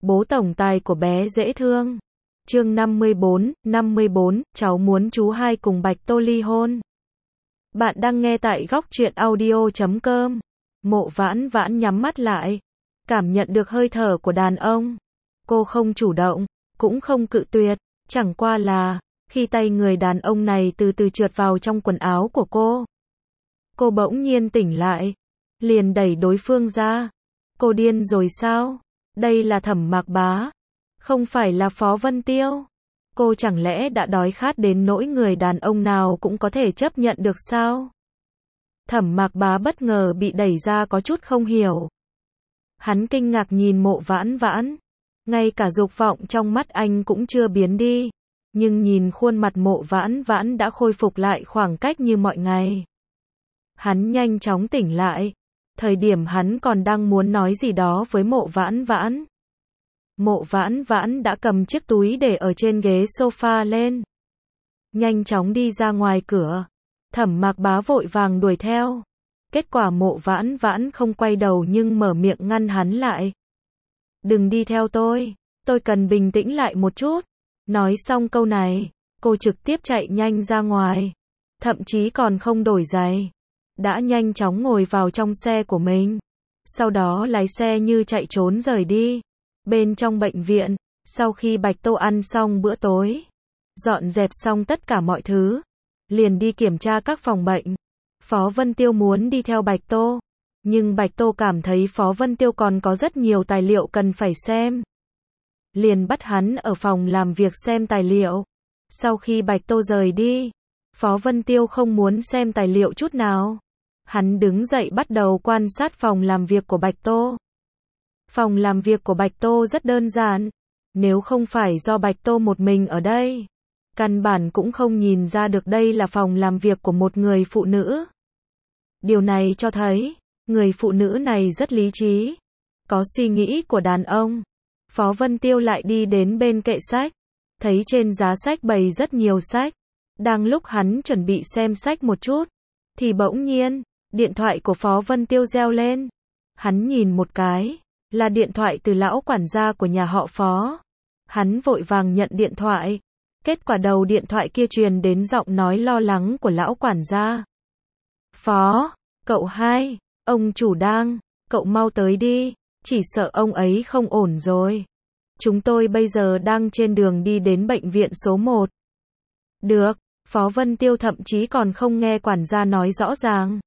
Bố tổng tài của bé dễ thương. Chương 54, cháu muốn chú hai cùng Bạch Tô ly hôn. Bạn đang nghe tại góc truyện audio.com. Mộ Vãn Vãn nhắm mắt lại, cảm nhận được hơi thở của đàn ông. Cô không chủ động, cũng không cự tuyệt, chẳng qua là, khi tay người đàn ông này từ từ trượt vào trong quần áo của cô bỗng nhiên tỉnh lại, liền đẩy đối phương ra. Cô điên rồi sao? Đây là Thẩm Mạc Bá, không phải là Phó Vân Tiêu. Cô chẳng lẽ đã đói khát đến nỗi người đàn ông nào cũng có thể chấp nhận được sao? Thẩm Mạc Bá bất ngờ bị đẩy ra có chút không hiểu. Hắn kinh ngạc nhìn Mộ Vãn Vãn, ngay cả dục vọng trong mắt anh cũng chưa biến đi, nhưng nhìn khuôn mặt Mộ Vãn Vãn đã khôi phục lại khoảng cách như mọi ngày. Hắn nhanh chóng tỉnh lại, thời điểm hắn còn đang muốn nói gì đó với Mộ Vãn Vãn. Mộ Vãn Vãn đã cầm chiếc túi để ở trên ghế sofa lên, nhanh chóng đi ra ngoài cửa. Thẩm Mạc Bá vội vàng đuổi theo. Kết quả Mộ Vãn Vãn không quay đầu nhưng mở miệng ngăn hắn lại. Đừng đi theo tôi cần bình tĩnh lại một chút. Nói xong câu này, cô trực tiếp chạy nhanh ra ngoài, thậm chí còn không đổi giày, đã nhanh chóng ngồi vào trong xe của mình, sau đó lái xe như chạy trốn rời đi. Bên trong bệnh viện, sau khi Bạch Tô ăn xong bữa tối, dọn dẹp xong tất cả mọi thứ, liền đi kiểm tra các phòng bệnh. Phó Vân Tiêu muốn đi theo Bạch Tô, nhưng Bạch Tô cảm thấy Phó Vân Tiêu còn có rất nhiều tài liệu cần phải xem, liền bắt hắn ở phòng làm việc xem tài liệu. Sau khi Bạch Tô rời đi, Phó Vân Tiêu không muốn xem tài liệu chút nào. Hắn đứng dậy bắt đầu quan sát phòng làm việc của Bạch Tô. Phòng làm việc của Bạch Tô rất đơn giản, nếu không phải do Bạch Tô một mình ở đây, căn bản cũng không nhìn ra được đây là phòng làm việc của một người phụ nữ. Điều này cho thấy, người phụ nữ này rất lý trí, có suy nghĩ của đàn ông. Phó Vân Tiêu lại đi đến bên kệ sách, thấy trên giá sách bày rất nhiều sách. Đang lúc hắn chuẩn bị xem sách một chút, thì bỗng nhiên, điện thoại của Phó Vân Tiêu reo lên. Hắn nhìn một cái, là điện thoại từ lão quản gia của nhà họ Phó. Hắn vội vàng nhận điện thoại. Kết quả đầu điện thoại kia truyền đến giọng nói lo lắng của lão quản gia. Phó, cậu hai, ông chủ đang, cậu mau tới đi, chỉ sợ ông ấy không ổn rồi. Chúng tôi bây giờ đang trên đường đi đến bệnh viện số 1. Được, Phó Vân Tiêu thậm chí còn không nghe quản gia nói rõ ràng,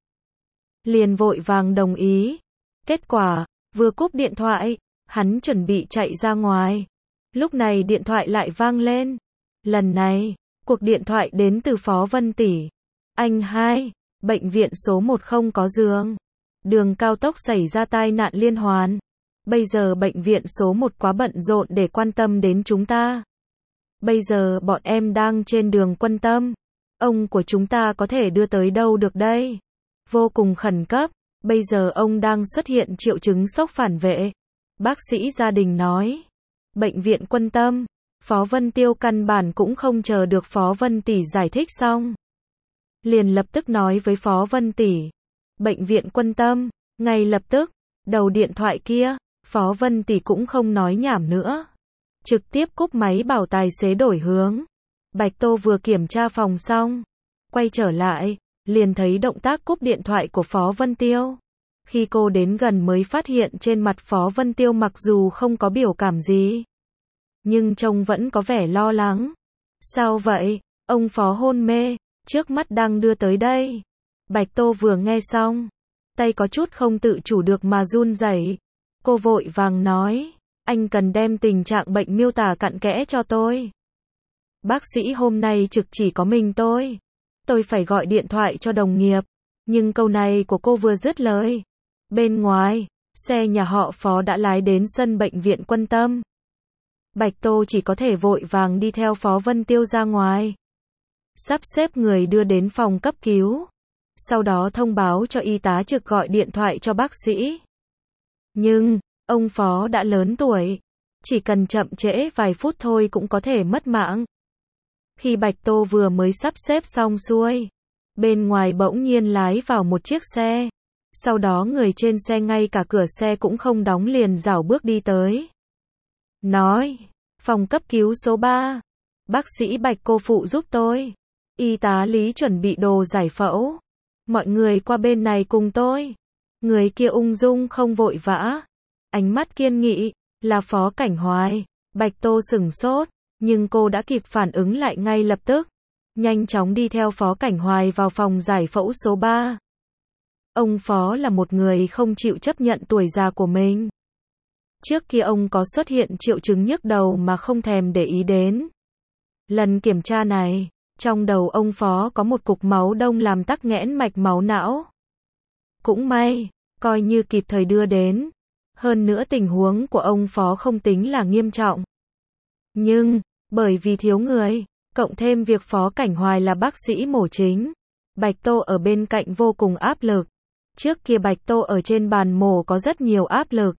liền vội vàng đồng ý. Kết quả, vừa cúp điện thoại, hắn chuẩn bị chạy ra ngoài. Lúc này điện thoại lại vang lên. Lần này, cuộc điện thoại đến từ Phó Vân tỷ. Anh hai, bệnh viện số 1 không có giường. Đường cao tốc xảy ra tai nạn liên hoàn. Bây giờ bệnh viện số 1 quá bận rộn để quan tâm đến chúng ta. Bây giờ bọn em đang trên đường Quân Tâm. Ông của chúng ta có thể đưa tới đâu được đây? Vô cùng khẩn cấp. Bây giờ ông đang xuất hiện triệu chứng sốc phản vệ. Bác sĩ gia đình nói. Bệnh viện Quân Tâm. Phó Vân Tiêu căn bản cũng không chờ được Phó Vân tỷ giải thích xong, liền lập tức nói với Phó Vân tỷ. Bệnh viện Quân Tâm. Ngay lập tức, đầu điện thoại kia, Phó Vân tỷ cũng không nói nhảm nữa, trực tiếp cúp máy bảo tài xế đổi hướng. Bạch Tô vừa kiểm tra phòng xong, quay trở lại, liền thấy động tác cúp điện thoại của Phó Vân Tiêu. Khi cô đến gần mới phát hiện trên mặt Phó Vân Tiêu mặc dù không có biểu cảm gì, nhưng trông vẫn có vẻ lo lắng. Sao vậy? Ông Phó hôn mê, trước mắt đang đưa tới đây. Bạch Tô vừa nghe xong, tay có chút không tự chủ được mà run rẩy. Cô vội vàng nói, anh cần đem tình trạng bệnh miêu tả cặn kẽ cho tôi. Bác sĩ hôm nay trực chỉ có mình tôi phải gọi điện thoại cho đồng nghiệp. Nhưng câu này của cô vừa dứt lời, bên ngoài, xe nhà họ Phó đã lái đến sân bệnh viện Quân Tâm. Bạch Tô chỉ có thể vội vàng đi theo Phó Vân Tiêu ra ngoài, sắp xếp người đưa đến phòng cấp cứu, sau đó thông báo cho y tá trực gọi điện thoại cho bác sĩ. Nhưng, ông Phó đã lớn tuổi, chỉ cần chậm trễ vài phút thôi cũng có thể mất mạng. Khi Bạch Tô vừa mới sắp xếp xong xuôi, bên ngoài bỗng nhiên lái vào một chiếc xe. Sau đó người trên xe ngay cả cửa xe cũng không đóng liền rảo bước đi tới. nói, phòng cấp cứu số 3. Bác sĩ Bạch cô phụ giúp tôi. Y tá Lý chuẩn bị đồ giải phẫu. Mọi người qua bên này cùng tôi. Người kia ung dung không vội vã. Ánh mắt kiên nghị, là Phó Cảnh Hoài. Bạch Tô sửng sốt, nhưng cô đã kịp phản ứng lại ngay lập tức. Nhanh chóng đi theo Phó Cảnh Hoài vào phòng giải phẫu số 3. Ông Phó là một người không chịu chấp nhận tuổi già của mình. Trước kia ông có xuất hiện triệu chứng nhức đầu mà không thèm để ý đến. Lần kiểm tra này, trong đầu ông Phó có một cục máu đông làm tắc nghẽn mạch máu não. Cũng may, coi như kịp thời đưa đến. Hơn nữa tình huống của ông Phó không tính là nghiêm trọng. Nhưng, bởi vì thiếu người, cộng thêm việc Phó Cảnh Hoài là bác sĩ mổ chính, Bạch Tô ở bên cạnh vô cùng áp lực. Trước kia Bạch Tô ở trên bàn mổ có rất nhiều áp lực.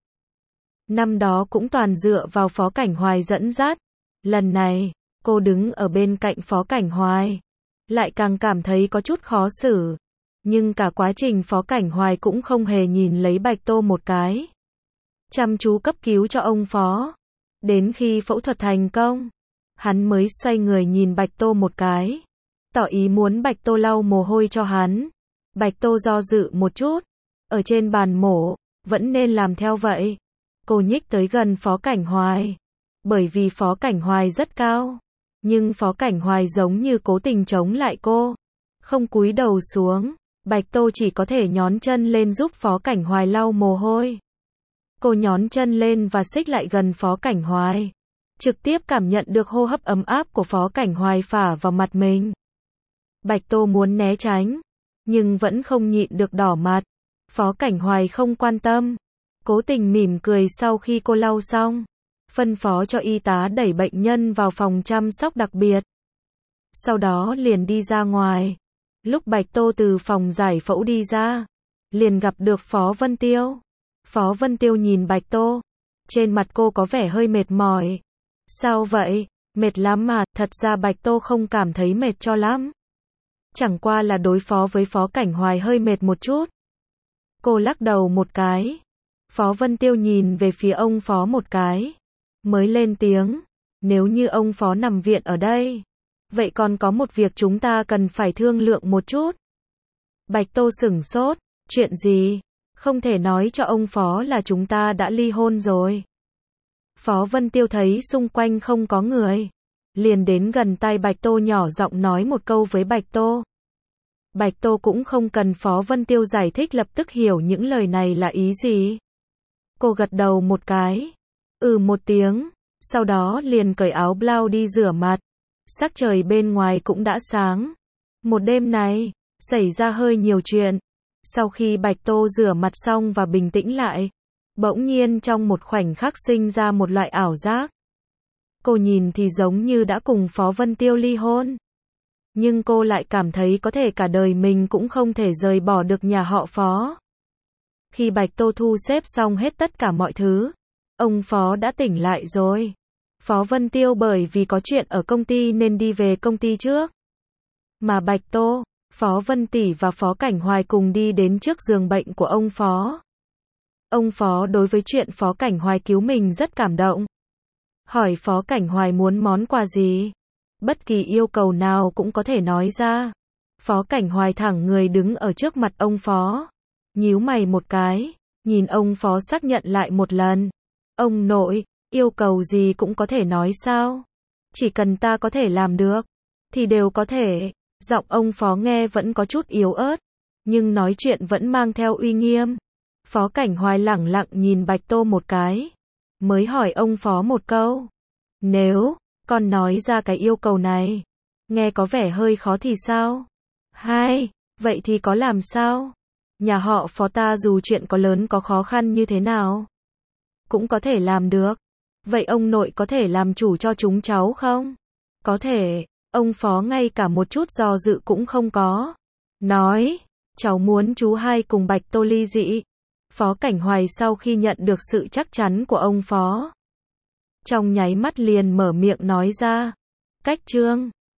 Năm đó cũng toàn dựa vào Phó Cảnh Hoài dẫn dắt. Lần này, cô đứng ở bên cạnh Phó Cảnh Hoài, lại càng cảm thấy có chút khó xử. Nhưng cả quá trình Phó Cảnh Hoài cũng không hề nhìn lấy Bạch Tô một cái. Chăm chú cấp cứu cho ông Phó. Đến khi phẫu thuật thành công, hắn mới xoay người nhìn Bạch Tô một cái, tỏ ý muốn Bạch Tô lau mồ hôi cho hắn. Bạch Tô do dự một chút, ở trên bàn mổ, vẫn nên làm theo vậy. Cô nhích tới gần Phó Cảnh Hoài, bởi vì Phó Cảnh Hoài rất cao, nhưng Phó Cảnh Hoài giống như cố tình chống lại cô, không cúi đầu xuống. Bạch Tô chỉ có thể nhón chân lên giúp Phó Cảnh Hoài lau mồ hôi. Cô nhón chân lên và xích lại gần Phó Cảnh Hoài, trực tiếp cảm nhận được hô hấp ấm áp của Phó Cảnh Hoài phả vào mặt mình. Bạch Tô muốn né tránh, nhưng vẫn không nhịn được đỏ mặt. Phó Cảnh Hoài không quan tâm, cố tình mỉm cười sau khi cô lau xong, phân phó cho y tá đẩy bệnh nhân vào phòng chăm sóc đặc biệt. Sau đó liền đi ra ngoài. Lúc Bạch Tô từ phòng giải phẫu đi ra, liền gặp được Phó Vân Tiêu. Phó Vân Tiêu nhìn Bạch Tô, trên mặt cô có vẻ hơi mệt mỏi. Sao vậy? Mệt lắm mà. Thật ra Bạch Tô không cảm thấy mệt cho lắm. Chẳng qua là đối phó với Phó Cảnh Hoài hơi mệt một chút. Cô lắc đầu một cái. Phó Vân Tiêu nhìn về phía ông Phó một cái, mới lên tiếng. Nếu như ông Phó nằm viện ở đây, vậy còn có một việc chúng ta cần phải thương lượng một chút. Bạch Tô sửng sốt. Chuyện gì? Không thể nói cho ông Phó là chúng ta đã ly hôn rồi. Phó Vân Tiêu thấy xung quanh không có người, liền đến gần tai Bạch Tô nhỏ giọng nói một câu với Bạch Tô. Bạch Tô cũng không cần Phó Vân Tiêu giải thích, lập tức hiểu những lời này là ý gì. Cô gật đầu một cái, một tiếng, sau đó liền cởi áo blau đi rửa mặt. Sắc trời bên ngoài cũng đã sáng. Một đêm này, xảy ra hơi nhiều chuyện. Sau khi Bạch Tô rửa mặt xong và bình tĩnh lại, bỗng nhiên trong một khoảnh khắc sinh ra một loại ảo giác. Cô nhìn thì giống như đã cùng Phó Vân Tiêu ly hôn. Nhưng cô lại cảm thấy có thể cả đời mình cũng không thể rời bỏ được nhà họ Phó. Khi Bạch Tô thu xếp xong hết tất cả mọi thứ, ông Phó đã tỉnh lại rồi. Phó Vân Tiêu bởi vì có chuyện ở công ty nên đi về công ty trước. Mà Bạch Tô, Phó Vân Tỷ và Phó Cảnh Hoài cùng đi đến trước giường bệnh của ông Phó. Ông Phó đối với chuyện Phó Cảnh Hoài cứu mình rất cảm động. Hỏi Phó Cảnh Hoài muốn món quà gì. Bất kỳ yêu cầu nào cũng có thể nói ra. Phó Cảnh Hoài thẳng người đứng ở trước mặt ông Phó. Nhíu mày một cái, nhìn ông Phó xác nhận lại một lần. Ông nội, yêu cầu gì cũng có thể nói sao? Chỉ cần ta có thể làm được, thì đều có thể. Giọng ông Phó nghe vẫn có chút yếu ớt, nhưng nói chuyện vẫn mang theo uy nghiêm. Phó Cảnh Hoài lẳng lặng nhìn Bạch Tô một cái, mới hỏi ông Phó một câu. Nếu con nói ra cái yêu cầu này, nghe có vẻ hơi khó thì sao? Hai, vậy thì có làm sao? Nhà họ Phó ta dù chuyện có lớn có khó khăn như thế nào, cũng có thể làm được. Vậy ông nội có thể làm chủ cho chúng cháu không? Có thể. Ông Phó ngay cả một chút do dự cũng không có. Nói, cháu muốn chú hai cùng Bạch Tô ly dị. Phó Cảnh Hoài sau khi nhận được sự chắc chắn của ông Phó, trong nháy mắt liền mở miệng nói ra. Cách Trương.